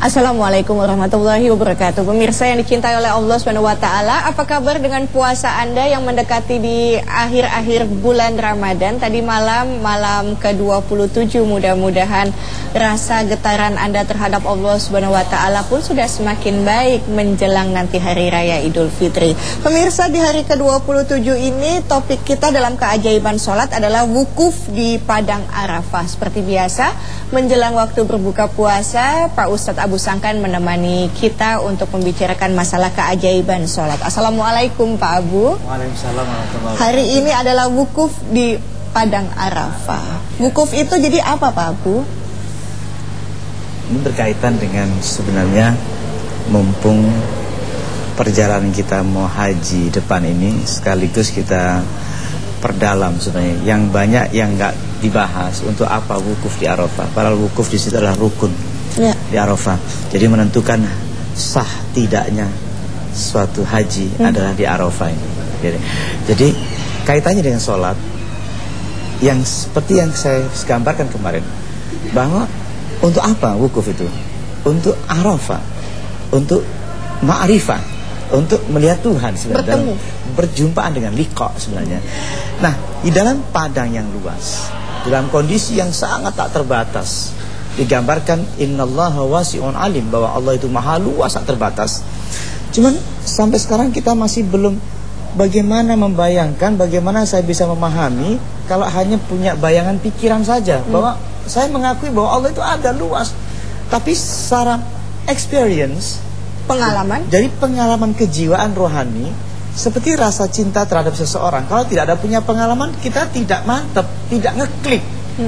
Assalamualaikum warahmatullahi wabarakatuh. Pemirsa yang dicintai oleh Allah SWT, apa kabar dengan puasa Anda yang mendekati di akhir-akhir bulan Ramadan? Tadi malam ke-27, mudah-mudahan rasa getaran Anda terhadap Allah SWT pun sudah semakin baik menjelang nanti Hari Raya Idul Fitri. Pemirsa, di hari ke-27 ini topik kita dalam keajaiban sholat adalah wukuf di Padang Arafah. Seperti biasa, menjelang waktu berbuka puasa, Pak Ustadz Abu Sangkan menemani kita untuk membicarakan masalah keajaiban sholat. Assalamualaikum Pak Abu. Waalaikumsalam warahmatullahi wabarakatuh. Hari ini adalah wukuf di Padang Arafah. Wukuf itu jadi apa Pak Abu? Ini berkaitan dengan sebenarnya mumpung perjalanan kita mau haji depan ini, sekaligus kita perdalam sebenarnya. Yang banyak yang nggak dibahas, untuk apa wukuf di Arafah. Padahal wukuf di situ adalah rukun di Arafah. Jadi menentukan sah tidaknya suatu haji adalah di Arafah ini. Jadi kaitannya dengan sholat, yang seperti yang saya gambarkan kemarin, bahwa untuk apa wukuf itu? Untuk Arafah, untuk ma'rifah, untuk melihat Tuhan sebenarnya, berjumpaan dengan liqa sebenarnya. Nah, di dalam padang yang luas, dalam kondisi yang sangat tak terbatas, digambarkan innallaha wasi'un alim, bahwa Allah itu maha luas, tak terbatas. Cuman sampai sekarang kita masih belum bagaimana membayangkan, bagaimana saya bisa memahami kalau hanya punya bayangan pikiran saja, bahwa saya mengakui bahwa Allah itu ada luas, tapi secara experience, Pengalaman? Jadi pengalaman kejiwaan rohani, seperti rasa cinta terhadap seseorang. Kalau tidak ada punya pengalaman, kita tidak mantap, tidak ngeklik.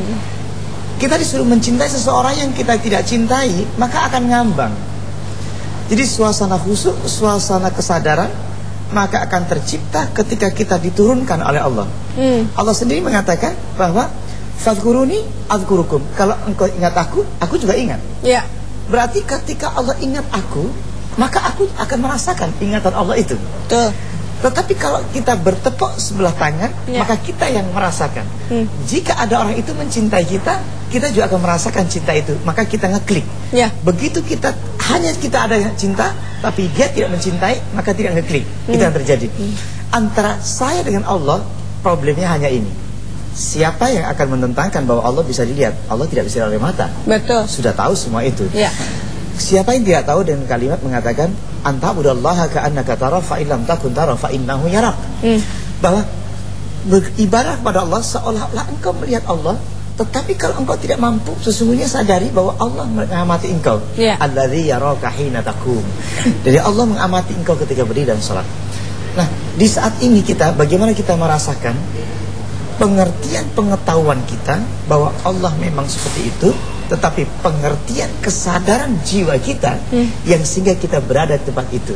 Kita disuruh mencintai seseorang yang kita tidak cintai, maka akan ngambang. Jadi suasana khusyuk, suasana kesadaran, maka akan tercipta ketika kita diturunkan oleh Allah. Allah sendiri mengatakan bahwa fadhkuruni adzkurukum. Kalau engkau ingat aku juga ingat. Ya. Berarti ketika Allah ingat aku, maka aku akan merasakan ingatan Allah itu. Betul. Tetapi kalau kita bertepuk sebelah tangan, maka kita yang merasakan. Jika ada orang itu mencintai kita, kita juga akan merasakan cinta itu, maka kita ngeklik. Begitu kita hanya kita ada yang cinta, tapi dia tidak mencintai, maka tidak ngeklik. Itu yang terjadi. Antara saya dengan Allah, problemnya hanya ini. Siapa yang akan menentangkan bahwa Allah bisa dilihat? Allah tidak bisa dilihat oleh mata. Betul. Sudah tahu semua itu. Siapa yang tidak tahu dengan kalimat mengatakan anta'budallaha ka'annaka tara fa illam takun tara fa innahu yarak. Bahwa beribadah kepada Allah seolah-olah engkau melihat Allah, tetapi kalau engkau tidak mampu, sesungguhnya sadari bahwa Allah mengamati engkau. Alladzi yaraka hina taqum. Jadi Allah mengamati engkau ketika berdiri dan salat. Nah, di saat ini kita bagaimana kita merasakan pengertian pengetahuan kita bahwa Allah memang seperti itu, tetapi pengertian kesadaran jiwa kita yang sehingga kita berada di tempat itu.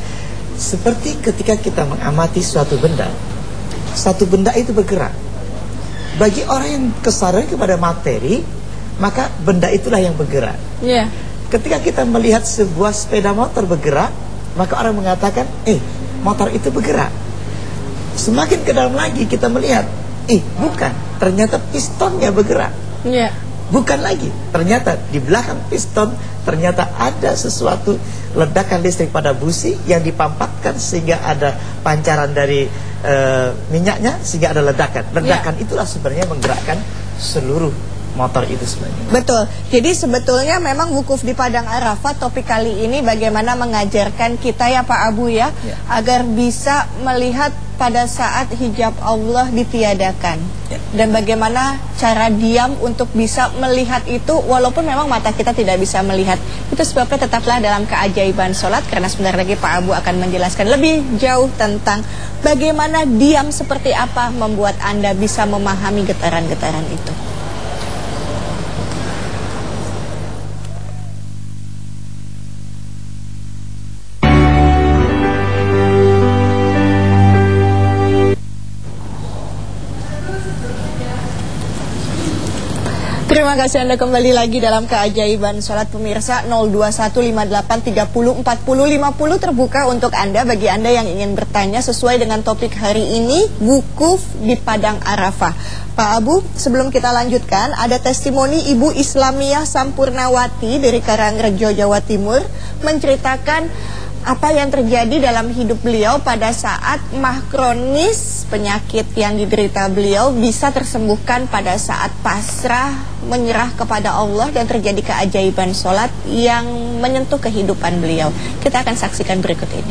Seperti ketika kita mengamati suatu benda itu bergerak. Bagi orang yang kesadaran kepada materi, maka benda itulah yang bergerak. Ketika kita melihat sebuah sepeda motor bergerak, maka orang mengatakan, motor itu bergerak. Semakin ke dalam lagi kita melihat, bukan, ternyata pistonnya bergerak. Bukan lagi, ternyata di belakang piston ternyata ada sesuatu ledakan listrik pada busi yang dipampatkan sehingga ada pancaran dari minyaknya sehingga ada ledakan. Ledakan itulah sebenarnya menggerakkan seluruh motor itu sebenarnya. Betul. Jadi sebetulnya memang wukuf di Padang Arafah, topik kali ini bagaimana mengajarkan kita ya Pak Abu agar bisa melihat pada saat hijab Allah ditiadakan. Dan bagaimana cara diam untuk bisa melihat itu walaupun memang mata kita tidak bisa melihat. Itu sebabnya tetaplah dalam keajaiban sholat, karena sebentar lagi Pak Abu akan menjelaskan lebih jauh tentang bagaimana diam seperti apa membuat Anda bisa memahami getaran-getaran itu. Terima Terima kasih Anda kembali lagi dalam keajaiban sholat pemirsa. 02158304050 terbuka untuk Anda bagi Anda yang ingin bertanya sesuai dengan topik hari ini, wukuf di Padang Arafah. Pak Abu, sebelum kita lanjutkan, ada testimoni Ibu Islamiyah Sampurnawati dari Karangrejo, Jawa Timur menceritakan apa yang terjadi dalam hidup beliau pada saat mah kronis, penyakit yang diderita beliau bisa tersembuhkan pada saat pasrah, menyerah kepada Allah dan terjadi keajaiban sholat yang menyentuh kehidupan beliau. Kita akan saksikan berikut ini.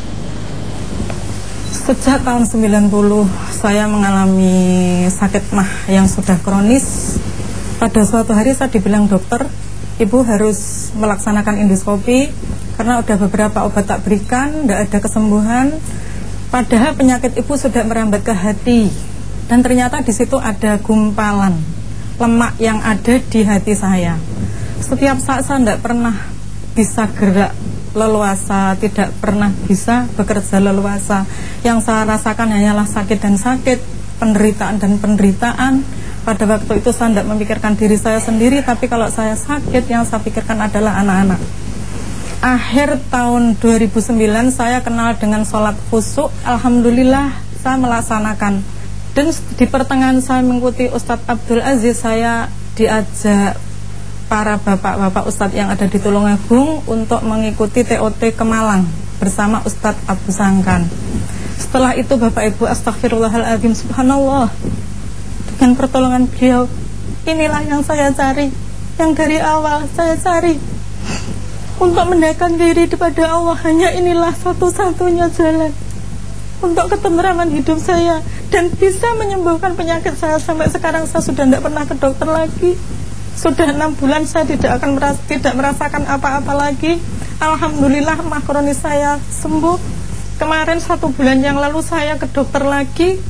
Sejak tahun 90 saya mengalami sakit mah yang sudah kronis. Pada suatu hari saya dibilang dokter, Ibu harus melaksanakan endoskopi karena udah beberapa obat tak berikan, tidak ada kesembuhan. Padahal penyakit ibu sudah merambat ke hati, dan ternyata di situ ada gumpalan lemak yang ada di hati saya. Setiap saat saya tidak pernah bisa gerak leluasa, tidak pernah bisa bekerja leluasa. Yang saya rasakan hanyalah sakit dan sakit, penderitaan dan penderitaan. Pada waktu itu saya tidak memikirkan diri saya sendiri, tapi kalau saya sakit yang saya pikirkan adalah anak-anak. Akhir tahun 2009 saya kenal dengan sholat khusyuk. Alhamdulillah saya melaksanakan. Dan di pertengahan saya mengikuti Ustadz Abdul Aziz, saya diajak para bapak-bapak Ustadz yang ada di Tulungagung untuk mengikuti TOT ke Malang bersama Ustadz Abu Sangkan. Setelah itu Bapak Ibu, astagfirullahaladzim, subhanallah, dengan pertolongan beliau, inilah yang saya cari, yang dari awal saya cari. Untuk mendekatkan diri kepada Allah, hanya inilah satu-satunya jalan untuk ketenteraman hidup saya dan bisa menyembuhkan penyakit saya. Sampai sekarang saya sudah tidak pernah ke dokter lagi. Sudah 6 bulan saya tidak merasakan apa-apa lagi. Alhamdulillah mah kronis saya sembuh. Kemarin 1 bulan yang lalu saya ke dokter lagi.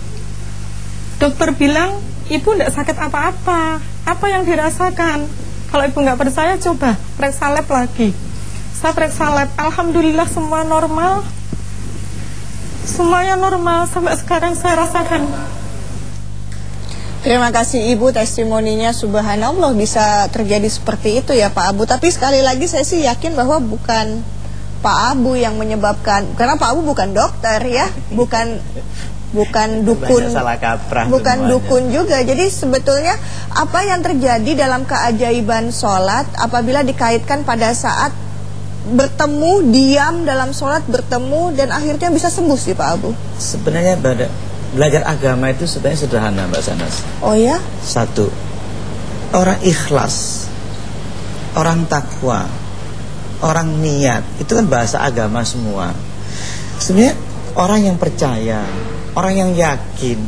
Dokter bilang, ibu tidak sakit apa-apa. Apa yang dirasakan? Kalau ibu nggak percaya, coba periksa lab lagi. Saya periksa lab, alhamdulillah semua normal. Semuanya normal, sampai sekarang saya rasakan. Terima kasih Ibu, testimoninya subhanallah bisa terjadi seperti itu ya Pak Abu. Tapi sekali lagi saya sih yakin bahwa bukan Pak Abu yang menyebabkan, karena Pak Abu bukan dokter ya, bukan dukun, bukan dukun juga. Jadi sebetulnya apa yang terjadi dalam keajaiban sholat apabila dikaitkan pada saat bertemu, diam dalam sholat, bertemu dan akhirnya bisa sembuh sih Pak Abu? Sebenarnya belajar agama itu sebenarnya sederhana Mbak Sanas. Oh ya? 1, orang ikhlas, orang takwa, orang niat, itu kan bahasa agama semua. Sebenarnya orang yang percaya, orang yang yakin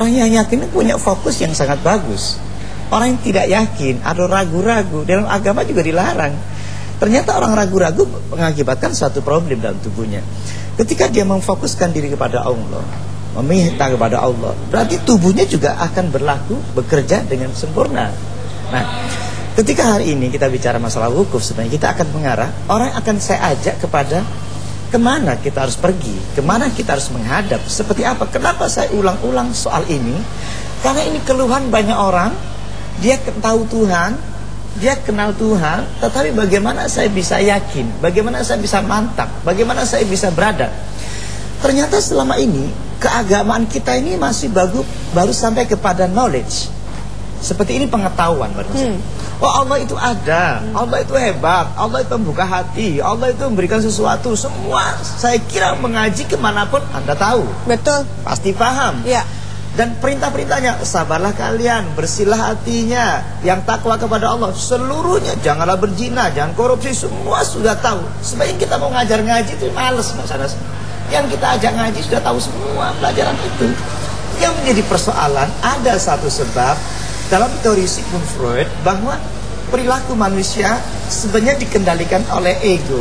punya fokus yang sangat bagus. Orang yang tidak yakin atau ragu-ragu dalam agama juga dilarang. Ternyata orang ragu-ragu mengakibatkan suatu problem dalam tubuhnya. Ketika dia memfokuskan diri kepada Allah, meminta kepada Allah, berarti tubuhnya juga akan bekerja dengan sempurna. Nah, ketika hari ini kita bicara masalah wukuf, sebenarnya kita akan mengarah, orang akan saya ajak kepada kemana kita harus pergi, kemana kita harus menghadap, seperti apa. Kenapa saya ulang-ulang soal ini? Karena ini keluhan banyak orang. Dia tahu Tuhan, dia kenal Tuhan, tetapi bagaimana saya bisa yakin, bagaimana saya bisa mantap, bagaimana saya bisa berada. Ternyata selama ini keagamaan kita ini masih baru sampai kepada knowledge. Seperti ini pengetahuan baru. Oh, Allah itu ada, Allah itu hebat, Allah itu membuka hati, Allah itu memberikan sesuatu. Semua saya kira mengaji kemanapun Anda tahu. Betul. Pasti paham. Ya. Dan perintah-perintahnya, sabarlah kalian, bersihlah hatinya, yang takwa kepada Allah, seluruhnya, janganlah berzina, jangan korupsi, semua sudah tahu. Sebaiknya kita mau ngajar ngaji itu males Mas Anas. Yang kita ajak ngaji sudah tahu semua pelajaran itu. Yang menjadi persoalan, ada satu sebab dalam teori Sigmund Freud bahwa perilaku manusia sebenarnya dikendalikan oleh ego,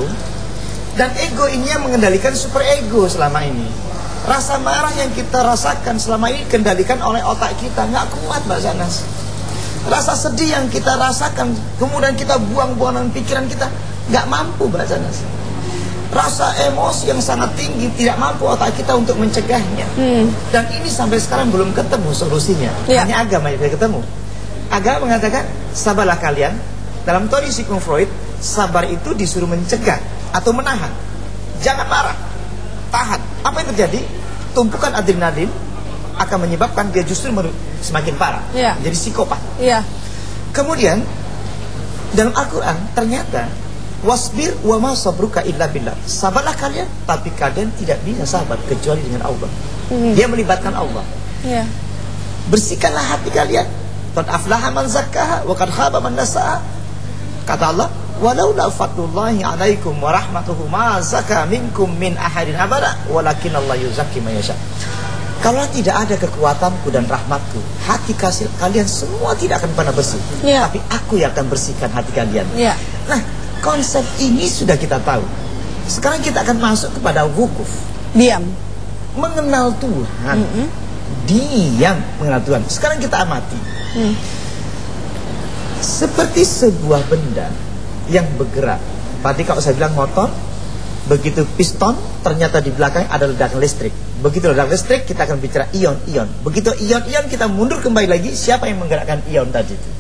dan ego ini yang mengendalikan superego selama ini. Rasa marah yang kita rasakan selama ini dikendalikan oleh otak kita, nggak kuat Mbak Sanas. Rasa sedih yang kita rasakan, kemudian kita buang-buang dengan pikiran kita, nggak mampu Mbak Sanas. Rasa emosi yang sangat tinggi, tidak mampu otak kita untuk mencegahnya. Dan ini sampai sekarang belum ketemu solusinya. Hanya agama yang tidak ketemu. agama mengatakan sabarlah kalian. Dalam teori Sigmund Freud, sabar itu disuruh mencegah atau menahan. Jangan marah, tahan. Apa yang terjadi? Tumpukan adrenalin akan menyebabkan dia justru semakin parah, jadi psikopat. Kemudian dalam Al-Quran ternyata wasbir wa ma sabruka illa billah. Sabarlah kalian, tapi kalian tidak bisa sabar kecuali dengan Allah. Dia melibatkan Allah. Bersihkanlah hati kalian. Qad aflaha man zakkaha wa qad khaba man dassaha. Kata Allah, walaula fadlullahi alaikum wa rahmatuhu ma zaka minkum min ahadin abada walakin Allah yuzakki man yasha. Kalau tidak ada kekuatanku dan rahmatku, hati kasih kalian semua tidak akan pernah bersih. Tapi aku yang akan bersihkan hati kalian. Nah, konsep ini sudah kita tahu. Sekarang kita akan masuk kepada wukuf. Diam. Mengenal Tuhan. Diam mengenal Tuhan. Sekarang kita amati. Seperti sebuah benda yang bergerak. Berarti kalau saya bilang motor, begitu piston, ternyata di belakang ada ledakan listrik. Begitu ledakan listrik, kita akan bicara ion-ion. Begitu ion-ion, kita mundur kembali lagi, siapa yang menggerakkan ion tadi itu?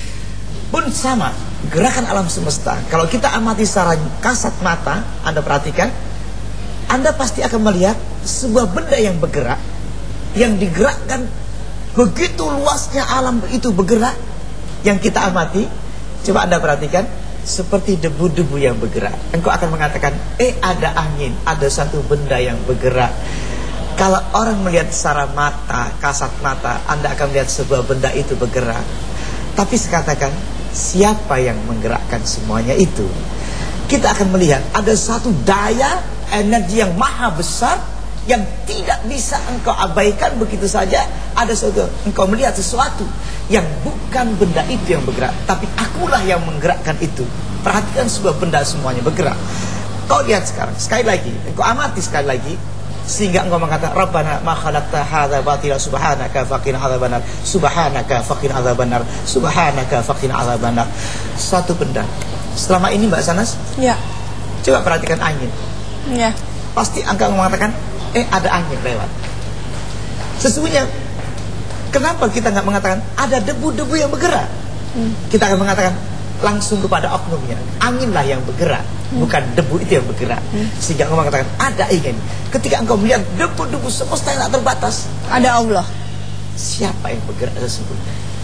Pun sama, gerakan alam semesta. Kalau kita amati secara kasat mata, Anda perhatikan, Anda pasti akan melihat sebuah benda yang bergerak, yang digerakkan. Begitu luasnya alam itu bergerak, yang kita amati. Coba Anda perhatikan, seperti debu-debu yang bergerak. Engkau akan mengatakan, ada angin, ada satu benda yang bergerak. Kalau orang melihat secara mata, kasat mata, Anda akan melihat sebuah benda itu bergerak. Tapi sekatakan, siapa yang menggerakkan semuanya itu? Kita akan melihat ada satu daya energi yang maha besar, yang tidak bisa engkau abaikan begitu saja. Ada sesuatu, engkau melihat sesuatu yang bukan benda itu yang bergerak, tapi akulah yang menggerakkan itu. Perhatikan sebuah benda semuanya bergerak. Kau lihat sekarang, sekali lagi, engkau amati sekali lagi, sehingga engkau mengatakan, Rabbana ma khalaqta hadza batila subhanaka faqina adzabannar, subhanaka faqina adzabannar, subhanaka faqina adzabannar. Satu benda. Selama ini Mbak Sanas, coba perhatikan angin. Pasti engkau mengatakan, ada angin lewat. Sesungguhnya, kenapa kita nggak mengatakan ada debu-debu yang bergerak? Kita akan mengatakan langsung kepada oknumnya. Anginlah yang bergerak, bukan debu itu yang bergerak. Sehingga engkau mengatakan ada angin. Ketika engkau melihat debu-debu semesta yang tak terbatas, ada Allah. Siapa yang bergerak tersebut?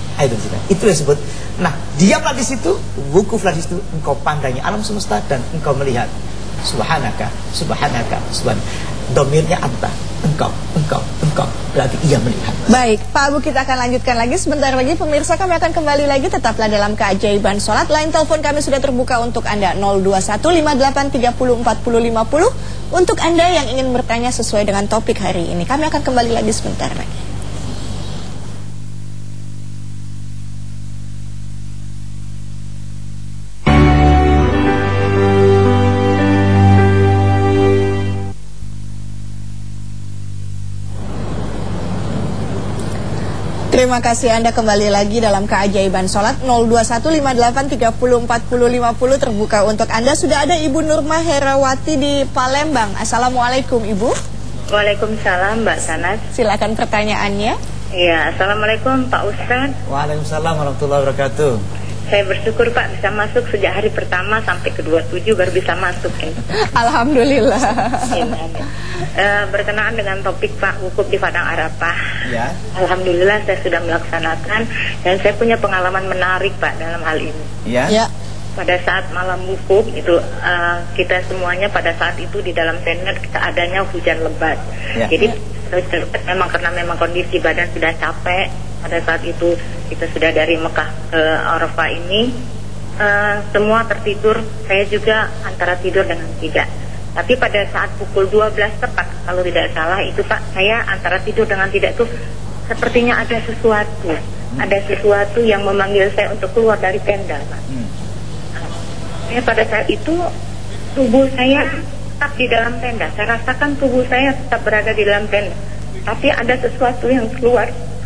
Itu yang disebut. Nah, diamlah di situ, wukuflah di situ. Engkau pandangi alam semesta dan engkau melihat. Subhanaka, subhanaka, subhanaka. Domirnya anta, engkau. Berarti ia melihat. Baik, Pak Abu, kita akan lanjutkan lagi sebentar lagi. Pemirsa, kami akan kembali lagi. Tetaplah dalam Keajaiban Sholat. Line telepon kami sudah terbuka untuk Anda 02158304050. Untuk Anda yang ingin bertanya sesuai dengan topik hari ini, kami akan kembali lagi sebentar lagi. Terima kasih Anda kembali lagi dalam Keajaiban Sholat. 02158304050 terbuka untuk Anda. Sudah ada Ibu Nurma Herawati di Palembang. Assalamualaikum Ibu. Waalaikumsalam Mbak Sanas. Silakan pertanyaannya. Iya, Assalamualaikum Pak Ustadz. Waalaikumsalam warahmatullahi wabarakatuh. Saya bersyukur Pak bisa masuk sejak hari pertama sampai ke-27 baru bisa masuk. Alhamdulillah. Berkenaan dengan topik Pak, wukuf di Padang Arafah. Ya. Alhamdulillah saya sudah melaksanakan dan saya punya pengalaman menarik Pak dalam hal ini. Ya. Pada saat malam wukuf itu kita semuanya pada saat itu di dalam tenda kita adanya hujan lebat. Jadi karena memang kondisi badan sudah capek. Pada saat itu kita sudah dari Mekah ke Arafah ini semua tertidur. Saya juga antara tidur dengan tidak. Tapi pada saat pukul 12 tepat kalau tidak salah itu Pak, saya antara tidur dengan tidak itu sepertinya ada sesuatu. Ada sesuatu yang memanggil saya untuk keluar dari tenda Pak. Pada saat itu tubuh saya tetap di dalam tenda. Saya rasakan tubuh saya tetap berada di dalam tenda. Tapi ada sesuatu yang keluar.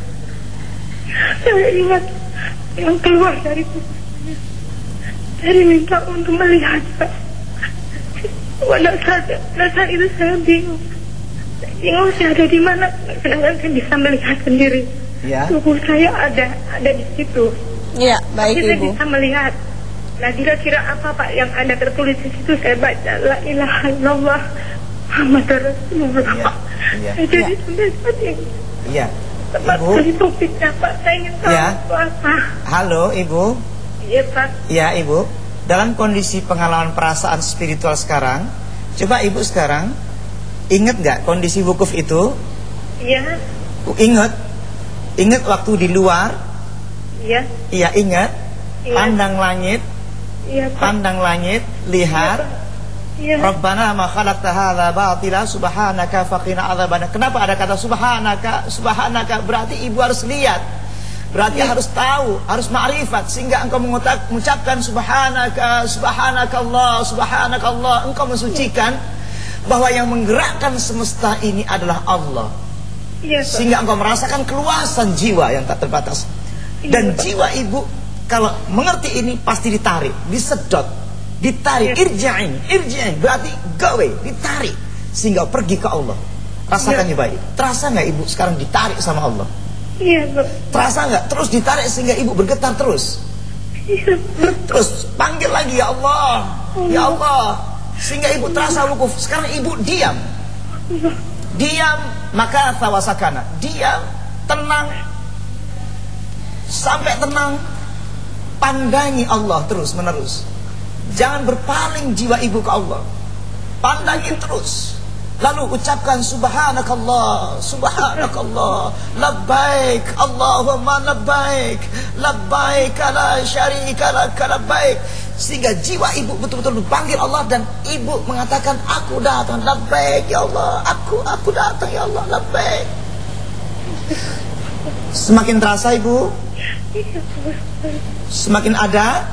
Saya ingat yang keluar dari tubuh saya. Saya diminta untuk melihat Pak. Pada saat itu saya bingung. Saya ada di mana. Sedangkan saya bisa melihat sendiri. Ya. tubuh saya ada di situ. Iya, baik Tapi saya Ibu. bisa melihat. Nah, kira-kira apa Pak yang ada tertulis di situ? Saya baca la ilaha illallah Muhammad Rasulullah. Iya, iya. Saya jadi sampai saat ini. Iya. Tempat Ibu. beli topiknya Pak, saya ingin tahu Ya. itu apa. Halo Ibu. Iya Pak. Ya Ibu. Dalam kondisi pengalaman perasaan spiritual sekarang, coba Ibu sekarang ingat nggak kondisi wukuf itu? Iya. Ingat waktu di luar? Iya. Iya ingat. Iya. Pandang langit, Iya Pak. pandang langit, lihat. Iya. Rabbana ma khalaqta hadza batila subhanaka faqina adzabannar. Kenapa ada kata subhanaka? Subhanaka berarti Ibu harus lihat. Berarti harus tahu, harus ma'rifat sehingga engkau mengucapkan subhanaka, subhanakallah, subhanakallah. Engkau mensucikan bahwa yang menggerakkan semesta ini adalah Allah. Iya Pak. Sehingga engkau merasakan keluasan jiwa yang tak terbatas. Dan jiwa Ibu kalau mengerti ini pasti ditarik, disedot, ditarik, irja'in, berarti gawe, ditarik sehingga pergi ke Allah. Rasakan ya baik. Terasa nggak Ibu sekarang ditarik sama Allah? Iya Pak. Terasa nggak? Terus ditarik sehingga Ibu bergetar terus. Iya Pak. Terus panggil lagi ya Allah, ya Allah, sehingga Ibu terasa wukuf. Sekarang Ibu diam, diam, maka tawasakana, diam, tenang, sampai tenang. Pandangi Allah terus menerus. Jangan berpaling jiwa Ibu ke Allah. Pandangi terus. Lalu ucapkan subhanakallah, subhanakallah, labbaik Allahumma labbaik, labbaik la syarika lak labbaik. Sehingga jiwa Ibu betul-betul dipanggil Allah dan Ibu mengatakan aku datang, labbaik ya Allah, aku datang ya Allah, labbaik. Semakin terasa Ibu? Semakin ada?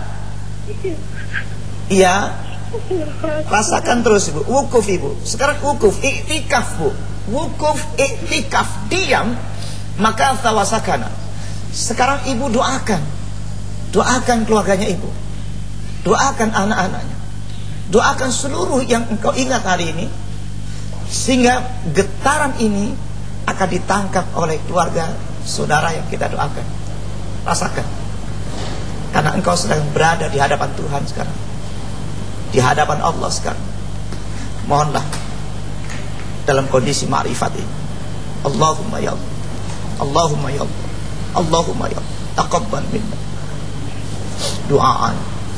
Iya. Rasakan terus Ibu. Wukuf Ibu. Sekarang wukuf, iktikaf Bu. Wukuf, iktikaf, diam, maka tawasakana. Sekarang Ibu doakan. Doakan keluarganya Ibu. Doakan anak-anaknya. Doakan seluruh yang engkau ingat hari ini. Sehingga getaran ini akan ditangkap oleh keluarga saudara yang kita doakan. Rasakan. Karena engkau sedang berada di hadapan Tuhan sekarang, di hadapan Allah sekarang. Mohonlah dalam kondisi ma'rifat ini. Allahumma ya Allah, Allahumma ya Allah, Allahumma ya Allah, taqabbal minna du'aan.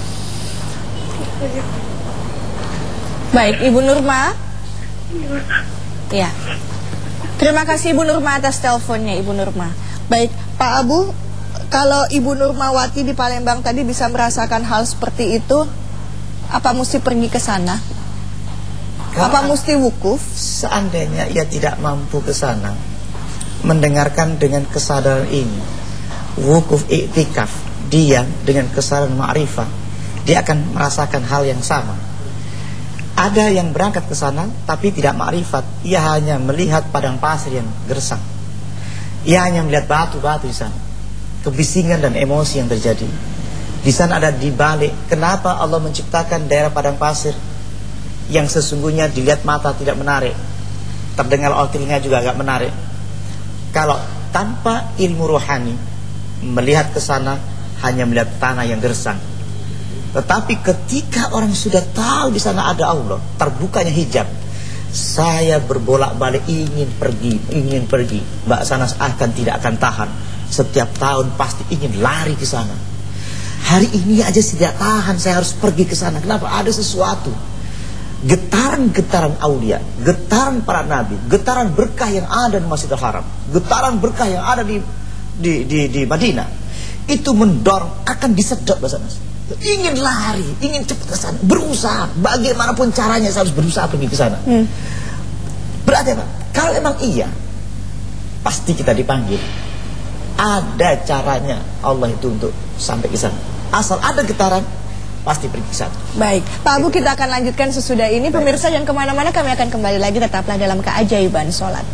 Baik Ibu Nurma. Ya. Terima kasih Ibu Nurma atas teleponnya Ibu Nurma. Baik Pak Abu, kalau Ibu Nurmawati di Palembang tadi bisa merasakan hal seperti itu, apa mesti pergi ke sana? Apa mesti wukuf? Seandainya ia tidak mampu ke sana, mendengarkan dengan kesadaran ini, wukuf iktikaf, diam dengan kesadaran ma'rifah, dia akan merasakan hal yang sama. Ada yang berangkat ke sana tapi tidak ma'rifat, ia hanya melihat padang pasir yang gersang. Ia hanya melihat batu-batu di sana. Kebisingan dan emosi yang terjadi di sana ada di balik. Kenapa Allah menciptakan daerah padang pasir yang sesungguhnya dilihat mata tidak menarik, terdengar oleh telinga juga agak menarik. Kalau tanpa ilmu rohani, melihat ke sana hanya melihat tanah yang gersang. Tetapi ketika orang sudah tahu di sana ada Allah, terbukanya hijab, saya berbolak-balik ingin pergi. Mbak Sanas tidak akan tahan. Setiap tahun pasti ingin lari ke sana. Hari ini aja tidak tahan, saya harus pergi ke sana. Kenapa? Ada sesuatu. Getaran-getaran aulia, getaran para nabi, getaran berkah yang ada di Masjidil Haram, getaran berkah yang ada di Madinah, itu mendorong akan disedot Mbak Sanas. Ingin lari, ingin cepat ke sana, berusaha bagaimanapun caranya saya harus berusaha pergi ke sana. Berarti apa? Kalau emang iya, pasti kita dipanggil. Ada caranya Allah itu untuk sampai ke sana. Asal ada getaran, pasti pergi ke sana. Baik, Pak Abu, kita akan lanjutkan sesudah ini. Pemirsa yang kemana-mana, kami akan kembali lagi. Tetaplah dalam keajaiban sholat.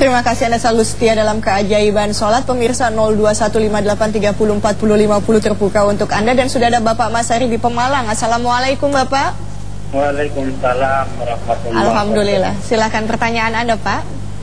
Terima kasih Anda selalu setia dalam keajaiban sholat. Pemirsa 021583404050 terbuka untuk Anda. Dan sudah ada Bapak Masari di Pemalang. Assalamualaikum Bapak. Waalaikumsalam warahmatullahi wabarakatuh. Alhamdulillah. Silakan pertanyaan Anda Pak.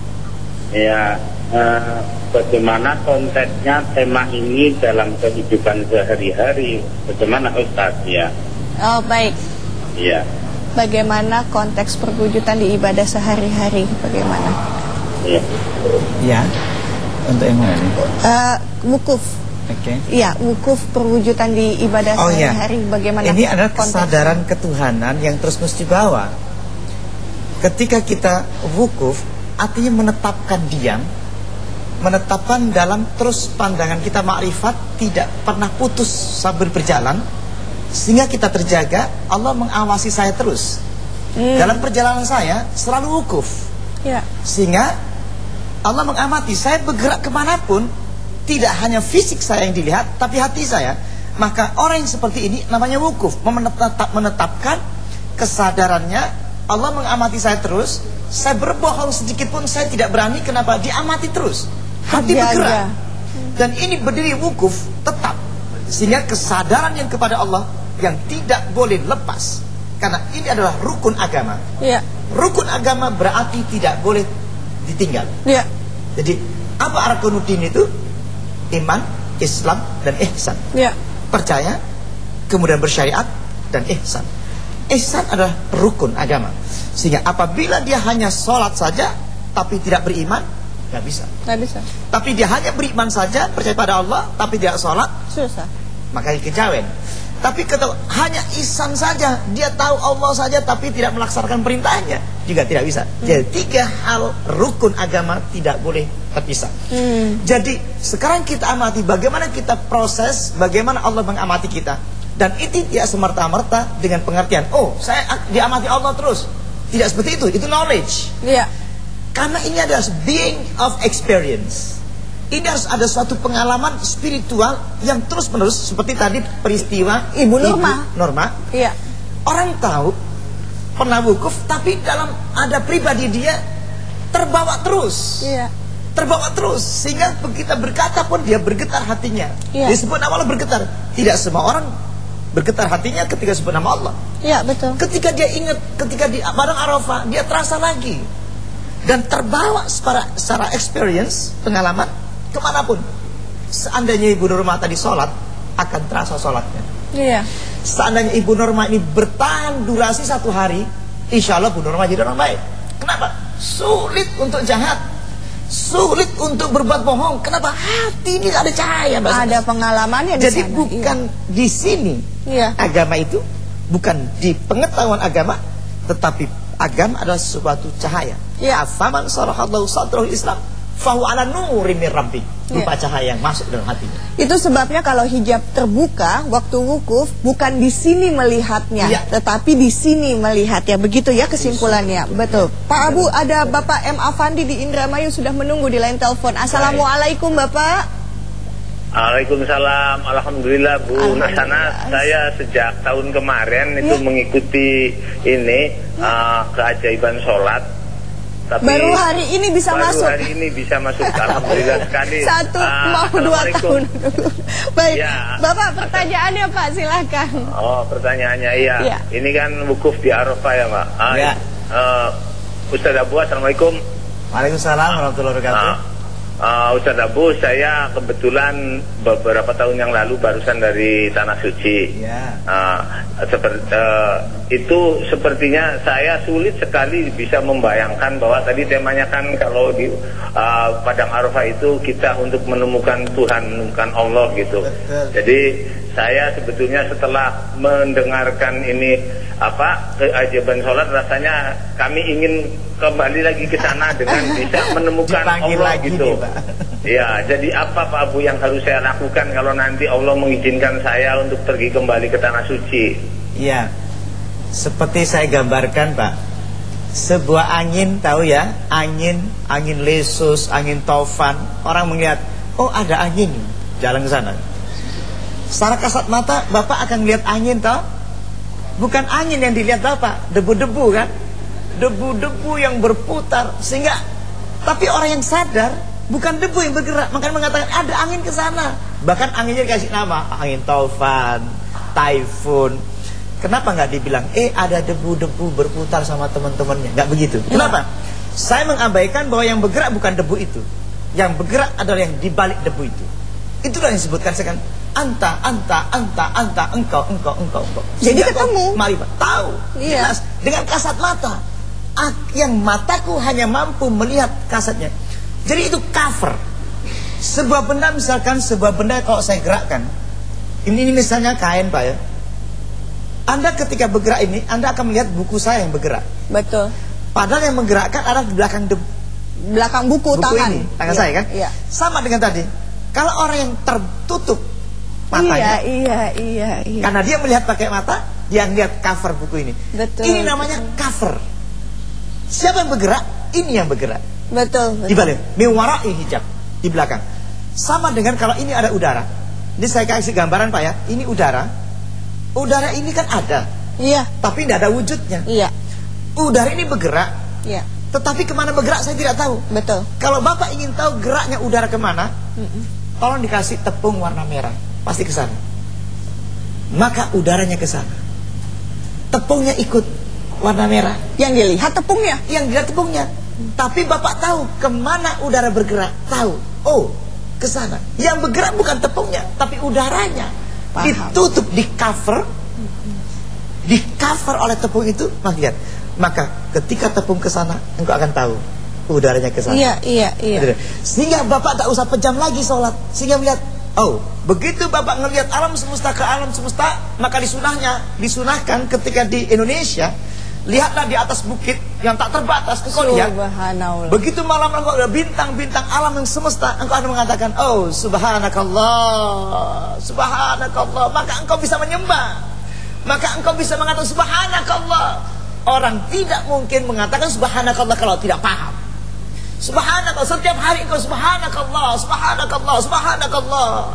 Ya, bagaimana konteksnya tema ini dalam kehidupan sehari-hari? Bagaimana Ustaz ya? Oh baik. Iya. Bagaimana konteks perwujudan di ibadah sehari-hari? Bagaimana? Iya. Ya. Untuk yang mana nih? Wukuf. Oke. Iya, wukuf perwujudan di ibadah sehari-hari. Bagaimana? Ini adalah konteksnya? kesadaran ketuhanan yang terus mesti dibawa. Ketika kita wukuf, artinya menetapkan diam, menetapkan dalam terus pandangan kita makrifat, tidak pernah putus sambil berjalan, sehingga kita terjaga. Allah mengawasi saya terus. Dalam perjalanan saya selalu wukuf. Ya. Sehingga Allah mengamati saya bergerak kemanapun, tidak hanya fisik saya yang dilihat, tapi hati saya. Maka orang yang seperti ini namanya wukuf, menetapkan kesadarannya. Allah mengamati saya terus. Saya berbohong sedikit pun saya tidak berani. Kenapa? Diamati terus, hati bergerak. Dan ini berdiri wukuf tetap, sehingga kesadaran yang kepada Allah yang tidak boleh lepas. Karena ini adalah rukun agama. Ya. Rukun agama berarti tidak boleh ditinggal. Ya. Jadi apa arkanuddin itu? Iman, Islam, dan ihsan. Ya. Percaya, kemudian bersyariat, dan ihsan. Ihsan adalah rukun agama. Sehingga apabila dia hanya sholat saja tapi tidak beriman, nggak bisa. Nggak bisa. Tapi dia hanya beriman saja, percaya pada Allah tapi tidak sholat, Susah. maka kejawen. Tapi kalau hanya ihsan saja, dia tahu Allah saja tapi tidak melaksanakan perintahnya, juga tidak bisa. Jadi 3 hal rukun agama tidak boleh terpisah. Jadi sekarang kita amati bagaimana kita proses, bagaimana Allah mengamati kita. Dan itu tidak semerta-merta dengan pengertian, oh saya diamati Allah terus. Tidak seperti itu knowledge. Iya. Karena ini adalah being of experience. Ini harus ada suatu pengalaman spiritual yang terus menerus. Seperti tadi peristiwa Ibu Norma. Iya. Orang tahu pernah wukuf, tapi dalam ada pribadi dia terbawa terus. Iya. Terbawa terus, sehingga kita berkata pun dia bergetar hatinya. Iya. Disebut nama Allah bergetar. Tidak semua orang bergetar hatinya ketika sebut nama Allah. Iya betul. Ketika dia ingat, ketika di Padang Arafah, dia terasa lagi. Dan terbawa secara experience, pengalaman, kemanapun. Seandainya Ibu Norma tadi sholat, akan terasa sholatnya. Iya. Seandainya Ibu Norma ini bertahan durasi 1 hari, insya Allah Ibu Norma jadi orang baik. Kenapa? Sulit untuk jahat, sulit untuk berbuat bohong. Kenapa? Hati ini ada cahaya. Ada pengalamannya di Jadi sana. bukan di sini. Iya. Agama itu bukan di pengetahuan agama, tetapi agama adalah suatu cahaya. Ya. Afaman sarahallahu sadrahu Islam fahu ala nuri min rabbi. Berupa cahaya yang masuk dalam hatinya. Itu sebabnya kalau hijab terbuka waktu wukuf bukan di sini melihatnya, Ya. tetapi di sini melihatnya. Begitu ya kesimpulannya. Betul. Pak Abu, ada Bapak M. Afandi di Indramayu sudah menunggu di line telepon. Assalamualaikum Bapak. Waalaikumsalam. Alhamdulillah Bu Nasana, saya sejak tahun kemarin itu mengikuti ini keajaiban sholat. Tapi baru hari ini bisa masuk. Baru hari ini bisa masuk. Alhamdulillah sekali. 1 mau 2 tahun dulu. Baik, Ya. Bapak pertanyaannya Pak, silakan. Oh, pertanyaannya iya. Ya. Ini kan wukuf di Arafah ya Pak. Ya. Ustaz Abu, Assalamualaikum. Waalaikumsalam warahmatullahi wabarakatuh. Ustaz Abu, saya kebetulan beberapa tahun yang lalu barusan dari Tanah Suci. Ya. Itu sepertinya saya sulit sekali bisa membayangkan bahwa tadi temanya kan kalau di Padang Arafah itu kita untuk menemukan Tuhan, menemukan Allah gitu. Betul. Jadi saya sebetulnya setelah mendengarkan ini keajaiban sholat, rasanya kami ingin kembali lagi ke sana dengan bisa menemukan Dipanggil Allah lagi gitu. nih, Pak. Ya, jadi apa Pak Abu yang harus saya lakukan kalau nanti Allah mengizinkan saya untuk pergi kembali ke Tanah Suci? Iya. Seperti saya gambarkan, Pak. Sebuah angin, tahu ya? Angin lesus, angin taufan. Orang melihat, oh ada angin, jalan ke sana. Secara kasat mata, Bapak akan lihat angin, tahu? Bukan angin yang dilihat Bapak, debu-debu kan? Debu-debu yang berputar, sehingga Tapi orang yang sadar, bukan debu yang bergerak, makanya mengatakan ada angin ke sana. Bahkan anginnya dikasih nama, angin taufan, taifun. Kenapa nggak dibilang, ada debu-debu berputar sama teman-temannya? Nggak begitu. Kenapa? Saya mengabaikan bahwa yang bergerak bukan debu itu. Yang bergerak adalah yang dibalik debu itu. Itulah yang disebutkan sekarang. Anta, engkau. Jadi ketemu. Marifat, tahu, jelas, dengan kasat mata. Yang mataku hanya mampu melihat kasatnya. Jadi itu cover. Sebuah benda, misalkan sebuah benda kalau saya gerakkan, ini misalnya kain Pak ya. Anda ketika bergerak ini, Anda akan melihat buku saya yang bergerak. Betul. Padahal yang menggerakkan adalah di belakang buku tangan ini, tangan saya kan. Sama dengan tadi. Kalau orang yang tertutup matanya, iya. karena dia melihat pakai mata, dia lihat cover buku ini. Betul. Ini namanya cover. Siapa yang bergerak? Ini yang bergerak. Betul. Di balik, miwarai hijab, di belakang. Sama dengan kalau ini ada udara. Ini saya kasih gambaran Pak ya. Ini udara. Udara ini kan ada. Iya. Tapi tidak ada wujudnya. Iya. Udara ini bergerak. Iya. Tetapi kemana bergerak saya tidak tahu. Betul. Kalau Bapak ingin tahu geraknya udara kemana, tolong dikasih tepung warna merah, pasti ke sana. Maka udaranya ke sana. Tepungnya ikut warna merah. Yang dilihat tepungnya. Yang dilihat tepungnya. Tapi Bapak tahu kemana udara bergerak. Tahu. Oh, ke sana. Yang bergerak bukan tepungnya, tapi udaranya. Paham. Ditutup, di cover. Di cover oleh tepung itu. Lihat. Maka ketika tepung ke sana, engkau akan tahu udaranya ke sana. Iya. Sehingga Bapak tak usah pejam lagi sholat. Sehingga melihat, oh, begitu Bapak ngelihat alam semesta ke alam semesta, maka disunahkan ketika di Indonesia, lihatlah di atas bukit yang tak terbatas, engkau lihat. Subhanallah. Begitu malam engkau ada bintang-bintang alam yang semesta, engkau akan mengatakan, oh, subhanakallah, subhanakallah. Maka engkau bisa menyembah. Maka engkau bisa mengatakan subhanakallah. Orang tidak mungkin mengatakan subhanakallah kalau tidak paham. Subhanakallah, setiap hari engkau subhanakallah, subhanakallah, subhanakallah,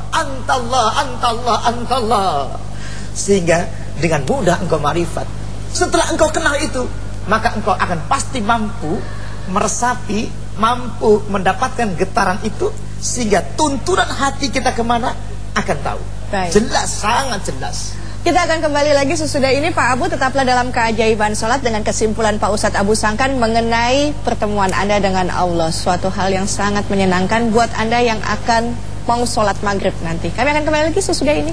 antallah. Sehingga dengan mudah engkau marifat. Setelah engkau kenal itu, maka engkau akan pasti mampu meresapi, mampu mendapatkan getaran itu, sehingga tuntunan hati kita kemana akan tahu. Baik. Jelas, sangat jelas. Kita akan kembali lagi sesudah ini Pak Abu. Tetaplah dalam keajaiban sholat dengan kesimpulan Pak Ustadz Abu Sangkan mengenai pertemuan Anda dengan Allah. Suatu hal yang sangat menyenangkan buat Anda yang akan mau sholat maghrib nanti. Kami akan kembali lagi sesudah ini.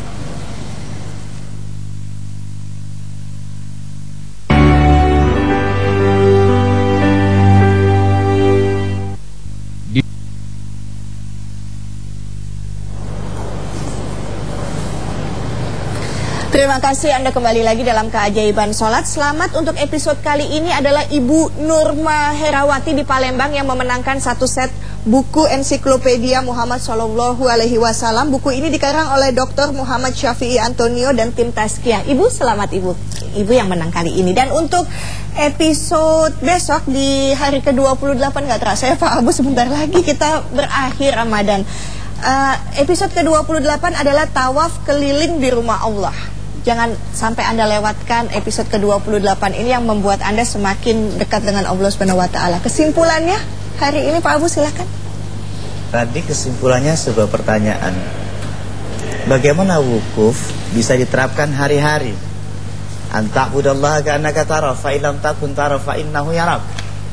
Terima kasih Anda kembali lagi dalam keajaiban sholat. Selamat untuk episode kali ini adalah Ibu Nurma Herawati di Palembang yang memenangkan satu set buku ensiklopedia Muhammad Sallallahu Alaihi Wasallam. Buku ini dikarang oleh Dr. Muhammad Syafi'i Antonio dan tim Tazkiyah. Ibu, selamat Ibu. Ibu yang menang kali ini. Dan untuk episode besok di hari ke-28, nggak terasa ya Pak Abu, sebentar lagi kita berakhir Ramadan. Episode ke-28 adalah tawaf keliling di rumah Allah. Jangan sampai Anda lewatkan episode ke-28 ini yang membuat Anda semakin dekat dengan Allah Subhanahu wa taala. Kesimpulannya hari ini Pak Abu, silakan. Tadi kesimpulannya sebuah pertanyaan. Bagaimana wukuf bisa diterapkan hari-hari? Anta'budallaha ka'annaka tara fa illam takun tara fa innahu yarak.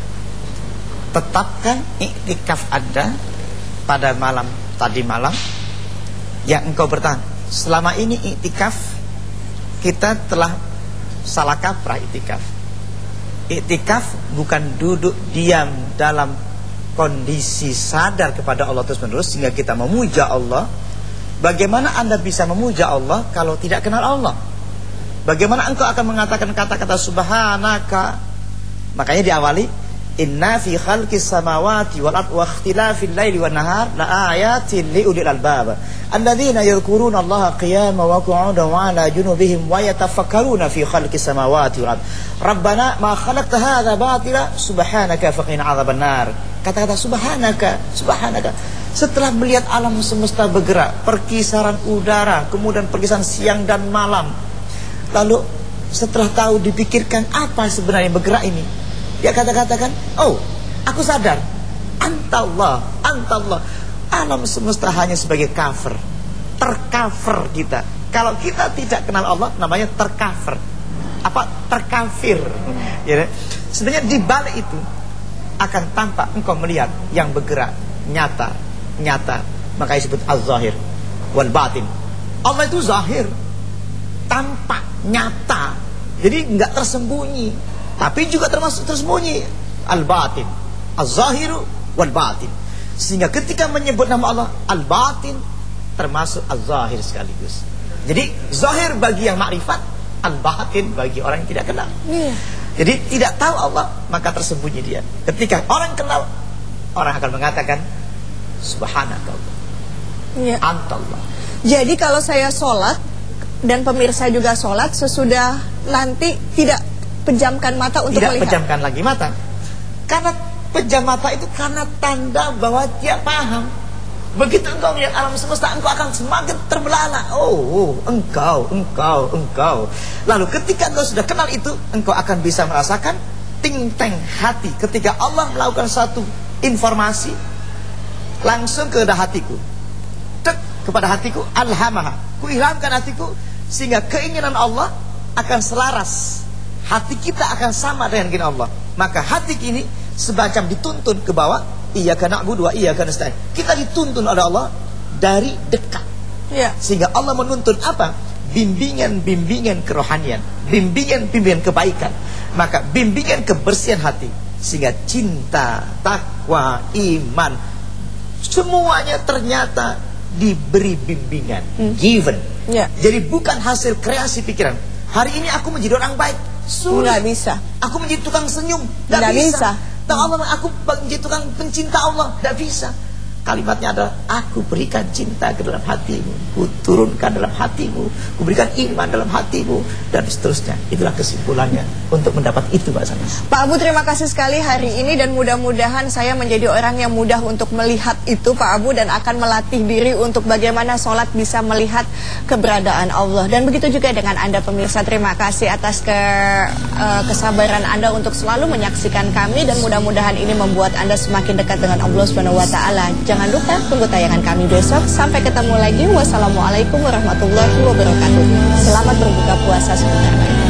Tetapkan iktikaf Anda pada malam tadi malam yang engkau bertahan. Selama ini iktikaf kita telah salah kaprah iktikaf. Iktikaf bukan duduk diam dalam kondisi sadar kepada Allah terus menerus sehingga kita memuja Allah. Bagaimana Anda bisa memuja Allah kalau tidak kenal Allah? Bagaimana engkau akan mengatakan kata-kata subhanaka? Makanya diawali inna fi khalqis samawati wal ardi wa ikhtilafil laili wan nahar la ayatin liulil albab alladzina yadhkuruna Allaha qiyaman wa qu'udan wa 'ala junubihim wa yatafakkaruna fi khalqis samawati wal ardi rabbana ma khalaqta hadza batila subhanaka faqina 'adzabannar. Kata-kata subhanaka, subhanaka. Setelah melihat alam semesta bergerak, perkisaran udara, kemudian perkisaran siang dan malam, lalu setelah tahu dipikirkan apa sebenarnya bergerak ini, dia katakan, oh, aku sadar Antallah, antallah. Alam semesta hanya sebagai cover, tercover kita. Kalau kita tidak kenal Allah, namanya tercover. Apa? Terkafir. Ya, sebenarnya di balik itu akan tampak engkau melihat yang bergerak nyata. Maka disebut az-zahir wal batin. Allah itu zahir, tampak, nyata. Jadi enggak tersembunyi, tapi juga termasuk tersembunyi. Al-batin, az-zahiru wal batin. Sehingga ketika menyebut nama Allah al-batin, termasuk az-zahir sekaligus. Jadi zahir bagi yang makrifat, al-batin bagi orang yang tidak kenal. Jadi tidak tahu Allah, maka tersembunyi dia. Ketika orang kenal, orang akan mengatakan subhanakallah, antallah. Jadi kalau saya sholat dan pemirsa juga sholat, sesudah nanti tidak pejamkan mata untuk tidak melihat. Tidak pejamkan lagi mata. Karena pejam mata itu karena tanda bahwa dia paham. Begitu engkau melihat alam semesta, engkau akan semakin terbelalak. Oh, engkau. Lalu ketika engkau sudah kenal itu, engkau akan bisa merasakan ting-teng hati. Ketika Allah melakukan satu informasi, langsung ke hatiku, kepada hatiku, alhamaha, kuilhamkan hatiku, sehingga keinginan Allah akan selaras. Hati kita akan sama dengan keinginan Allah. Maka hati ini semacam dituntun ke bawah. Iyyaka na'budu wa iyyaka nasta'in. Kita dituntun oleh Allah dari dekat. Sehingga Allah menuntun apa? Bimbingan kerohanian, bimbingan kebaikan. Maka bimbingan kebersihan hati, sehingga cinta, takwa, iman, semuanya ternyata diberi bimbingan, given. Jadi bukan hasil kreasi pikiran. Hari ini aku menjadi orang baik, sulit. Nggak bisa. Aku menjadi tukang senyum, nggak bisa. Allah, aku menjadi tukang pencinta Allah, nggak bisa. Kalimatnya adalah aku berikan cinta ke dalam hatimu, ku turunkan dalam hatimu, ku berikan iman dalam hatimu, dan seterusnya. Itulah kesimpulannya untuk mendapat itu, Mbak Sanas. Pak Abu, terima kasih sekali hari ini, dan mudah-mudahan saya menjadi orang yang mudah untuk melihat itu, Pak Abu, dan akan melatih diri untuk bagaimana sholat bisa melihat keberadaan Allah. Dan begitu juga dengan Anda pemirsa, terima kasih atas kesabaran Anda untuk selalu menyaksikan kami, dan mudah-mudahan ini membuat Anda semakin dekat dengan Allah Subhanahu wa Ta'ala. Jangan lupa tunggu tayangan kami besok. Sampai ketemu lagi. Wassalamualaikum warahmatullahi wabarakatuh. Selamat berbuka puasa sebentar lagi.